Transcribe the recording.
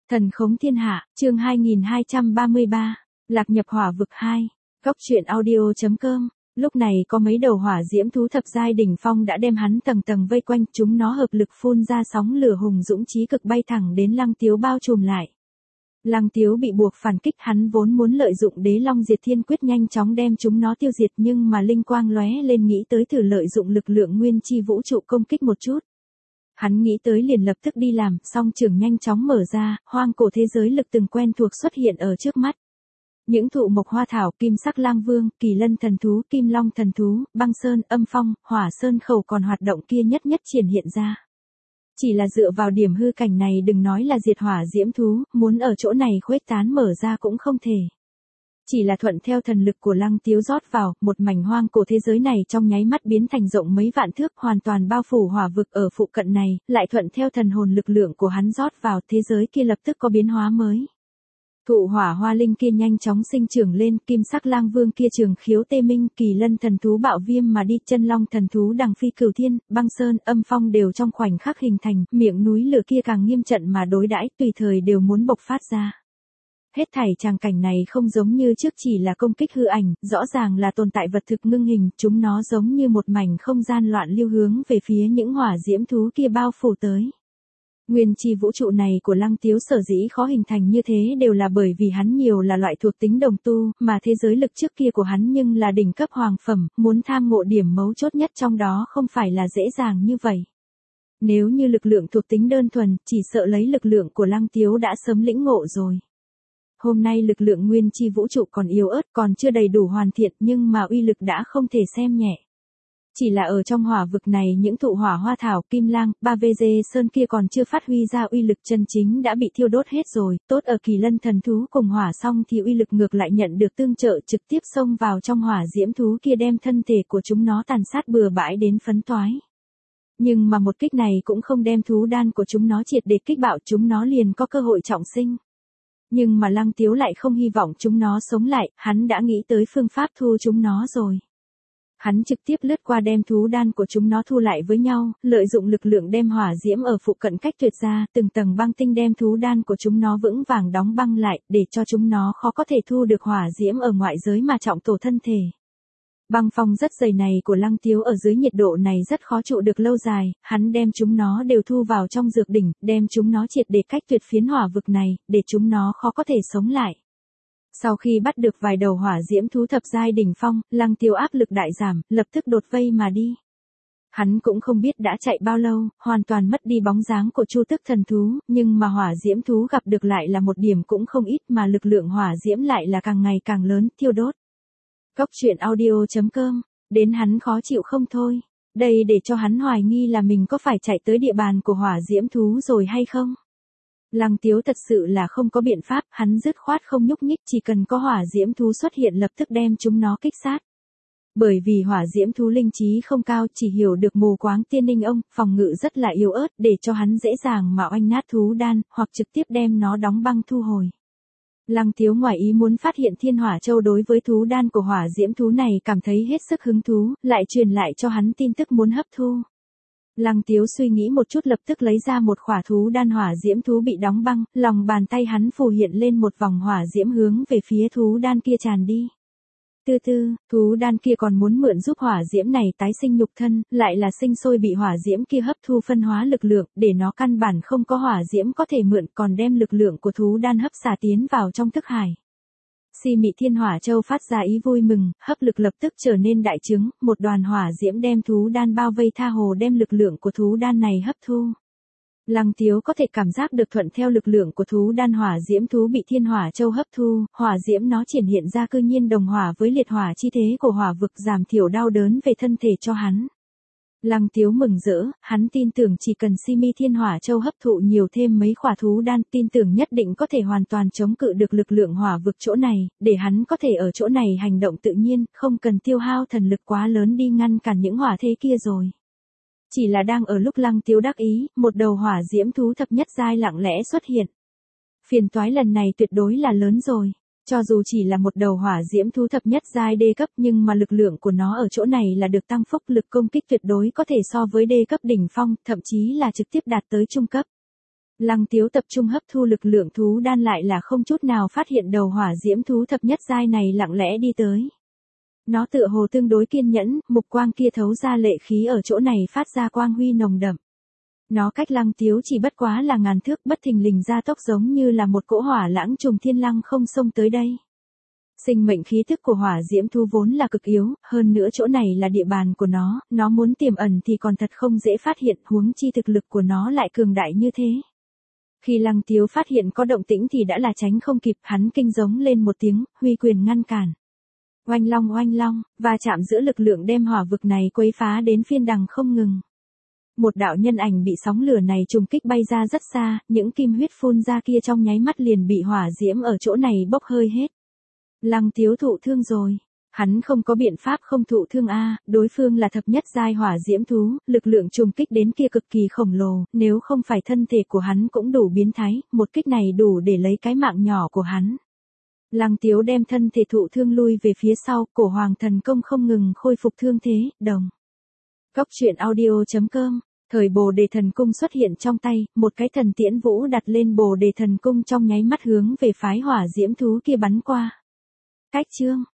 Thần khống thiên hạ, chương 2233, lạc nhập hỏa vực 2, góc truyện audio.com. Lúc này có mấy đầu hỏa diễm thú thập giai đỉnh phong đã đem hắn tầng tầng vây quanh, chúng nó hợp lực phun ra sóng lửa hùng dũng chí cực bay thẳng đến Lăng Tiếu bao trùm lại. Lăng Tiếu bị buộc phản kích, hắn vốn muốn lợi dụng Đế Long Diệt Thiên Quyết nhanh chóng đem chúng nó tiêu diệt, nhưng mà linh quang lóe lên nghĩ tới thử lợi dụng lực lượng nguyên chi vũ trụ công kích một chút. Hắn nghĩ tới liền lập tức đi làm, song trường nhanh chóng mở ra, hoang cổ thế giới lực từng quen thuộc xuất hiện ở trước mắt. Những thụ mộc hoa thảo, kim sắc lang vương, kỳ lân thần thú, kim long thần thú, băng sơn, âm phong, hỏa sơn khẩu còn hoạt động kia nhất nhất triển hiện ra. Chỉ là dựa vào điểm hư cảnh này đừng nói là diệt hỏa diễm thú, muốn ở chỗ này khuếch tán mở ra cũng không thể. Chỉ là thuận theo thần lực của Lăng Tiếu rót vào, một mảnh hoang cổ thế giới này trong nháy mắt biến thành rộng mấy vạn thước, hoàn toàn bao phủ hỏa vực ở phụ cận này, lại thuận theo thần hồn lực lượng của hắn rót vào, thế giới kia lập tức có biến hóa mới. Thụ hỏa hoa linh kia nhanh chóng sinh trưởng lên, kim sắc lang vương kia trường khiếu tê minh, kỳ lân thần thú bạo viêm mà đi, chân long thần thú đằng phi cửu thiên, băng sơn, âm phong đều trong khoảnh khắc hình thành, miệng núi lửa kia càng nghiêm trận mà đối đãi, tùy thời đều muốn bộc phát ra. Hết thảy tràng cảnh này không giống như trước chỉ là công kích hư ảnh, rõ ràng là tồn tại vật thực ngưng hình, chúng nó giống như một mảnh không gian loạn lưu hướng về phía những hỏa diễm thú kia bao phủ tới. Nguyên chi vũ trụ này của Lăng Tiếu sở dĩ khó hình thành như thế đều là bởi vì hắn nhiều là loại thuộc tính đồng tu, mà thế giới lực trước kia của hắn nhưng là đỉnh cấp hoàng phẩm, muốn tham ngộ điểm mấu chốt nhất trong đó không phải là dễ dàng như vậy. Nếu như lực lượng thuộc tính đơn thuần, chỉ sợ lấy lực lượng của Lăng Tiếu đã sớm lĩnh ngộ rồi. Hôm nay lực lượng nguyên chi vũ trụ còn yếu ớt, còn chưa đầy đủ hoàn thiện, nhưng mà uy lực đã không thể xem nhẹ. Chỉ là ở trong hỏa vực này những thụ hỏa hoa thảo, kim lang, 3VG sơn kia còn chưa phát huy ra uy lực chân chính đã bị thiêu đốt hết rồi, tốt ở kỳ lân thần thú cùng hỏa xong thì uy lực ngược lại nhận được tương trợ, trực tiếp xông vào trong hỏa diễm thú kia đem thân thể của chúng nó tàn sát bừa bãi đến phấn toái. Nhưng mà một kích này cũng không đem thú đan của chúng nó triệt để kích bạo, chúng nó liền có cơ hội trọng sinh. Nhưng mà Lăng Tiếu lại không hy vọng chúng nó sống lại, hắn đã nghĩ tới phương pháp thu chúng nó rồi. Hắn trực tiếp lướt qua đem thú đan của chúng nó thu lại với nhau, lợi dụng lực lượng đem hỏa diễm ở phụ cận cách tuyệt ra, từng tầng băng tinh đem thú đan của chúng nó vững vàng đóng băng lại, để cho chúng nó khó có thể thu được hỏa diễm ở ngoại giới mà trọng tổ thân thể. Băng phong rất dày này của Lăng Tiếu ở dưới nhiệt độ này rất khó trụ được lâu dài, hắn đem chúng nó đều thu vào trong dược đỉnh, đem chúng nó triệt để cách tuyệt phiến hỏa vực này, để chúng nó khó có thể sống lại. Sau khi bắt được vài đầu hỏa diễm thú thập giai đỉnh phong, Lăng Tiếu áp lực đại giảm, lập tức đột vây mà đi. Hắn cũng không biết đã chạy bao lâu, hoàn toàn mất đi bóng dáng của Chu Tức thần thú, nhưng mà hỏa diễm thú gặp được lại là một điểm cũng không ít, mà lực lượng hỏa diễm lại là càng ngày càng lớn, thiêu đốt. Góc truyện audio.com, đến hắn khó chịu không thôi. Đây để cho hắn hoài nghi là mình có phải chạy tới địa bàn của hỏa diễm thú rồi hay không. Lăng Tiếu thật sự là không có biện pháp, hắn dứt khoát không nhúc nhích, chỉ cần có hỏa diễm thú xuất hiện lập tức đem chúng nó kích sát. Bởi vì hỏa diễm thú linh trí không cao, chỉ hiểu được mù quáng tiên linh ông, phòng ngự rất là yếu ớt, để cho hắn dễ dàng mà oanh nát thú đan, hoặc trực tiếp đem nó đóng băng thu hồi. Lăng Tiếu ngoài ý muốn phát hiện Thiên Hỏa Châu đối với thú đan của hỏa diễm thú này cảm thấy hết sức hứng thú, lại truyền lại cho hắn tin tức muốn hấp thu. Lăng Tiếu suy nghĩ một chút lập tức lấy ra một khỏa thú đan hỏa diễm thú bị đóng băng, lòng bàn tay hắn phù hiện lên một vòng hỏa diễm hướng về phía thú đan kia tràn đi. Từ từ, thú đan kia còn muốn mượn giúp hỏa diễm này tái sinh nhục thân, lại là sinh sôi bị hỏa diễm kia hấp thu phân hóa lực lượng, để nó căn bản không có hỏa diễm có thể mượn, còn đem lực lượng của thú đan hấp xả tiến vào trong thức hải. Si Mị Thiên Hỏa Châu phát ra ý vui mừng, hấp lực lập tức trở nên đại trứng, một đoàn hỏa diễm đem thú đan bao vây, tha hồ đem lực lượng của thú đan này hấp thu. Lăng Tiếu có thể cảm giác được thuận theo lực lượng của thú đan hỏa diễm thú bị Thiên Hỏa Châu hấp thu, hỏa diễm nó triển hiện ra cư nhiên đồng hỏa với liệt hỏa chi thế của hỏa vực, giảm thiểu đau đớn về thân thể cho hắn. Lăng Tiếu mừng rỡ, hắn tin tưởng chỉ cần Si Mi Thiên Hỏa Châu hấp thụ nhiều thêm mấy khỏa thú đan, tin tưởng nhất định có thể hoàn toàn chống cự được lực lượng hỏa vực chỗ này, để hắn có thể ở chỗ này hành động tự nhiên, không cần tiêu hao thần lực quá lớn đi ngăn cản những hỏa thế kia rồi. Chỉ là đang ở lúc Lăng Tiếu đắc ý, một đầu hỏa diễm thú thập nhất giai lặng lẽ xuất hiện. Phiền toái lần này tuyệt đối là lớn rồi. Cho dù chỉ là một đầu hỏa diễm thú thập nhất giai D cấp, nhưng mà lực lượng của nó ở chỗ này là được tăng phúc, lực công kích tuyệt đối có thể so với D cấp đỉnh phong, thậm chí là trực tiếp đạt tới trung cấp. Lăng Tiếu tập trung hấp thu lực lượng thú đan lại là không chút nào phát hiện đầu hỏa diễm thú thập nhất giai này lặng lẽ đi tới. Nó tựa hồ tương đối kiên nhẫn, mục quang kia thấu ra lệ khí ở chỗ này phát ra quang huy nồng đậm. Nó cách Lăng Tiếu chỉ bất quá là ngàn thước, bất thình lình ra tốc giống như là một cỗ hỏa lãng trùng thiên lăng không xông tới đây. Sinh mệnh khí thức của hỏa diễm thú vốn là cực yếu, hơn nữa chỗ này là địa bàn của nó muốn tiềm ẩn thì còn thật không dễ phát hiện, huống chi thực lực của nó lại cường đại như thế. Khi Lăng Tiếu phát hiện có động tĩnh thì đã là tránh không kịp, hắn kinh giống lên một tiếng, huy quyền ngăn cản. Oanh long, và chạm giữa lực lượng đem hỏa vực này quấy phá đến phiên đằng không ngừng. Một đạo nhân ảnh bị sóng lửa này trùng kích bay ra rất xa, những kim huyết phun ra kia trong nháy mắt liền bị hỏa diễm ở chỗ này bốc hơi hết. Lăng Tiếu thụ thương rồi. Hắn không có biện pháp không thụ thương đối phương là thập nhất giai hỏa diễm thú, lực lượng trùng kích đến kia cực kỳ khổng lồ, nếu không phải thân thể của hắn cũng đủ biến thái, một kích này đủ để lấy cái mạng nhỏ của hắn. Lăng Tiếu đem thân thể thụ thương lui về phía sau, cổ hoàng thần công không ngừng khôi phục thương thế, đồng. Cốc truyện audio.com, thời Bồ Đề thần cung xuất hiện trong tay, một cái thần tiễn vũ đặt lên Bồ Đề thần cung trong nháy mắt hướng về phái hỏa diễm thú kia bắn qua. Cách chương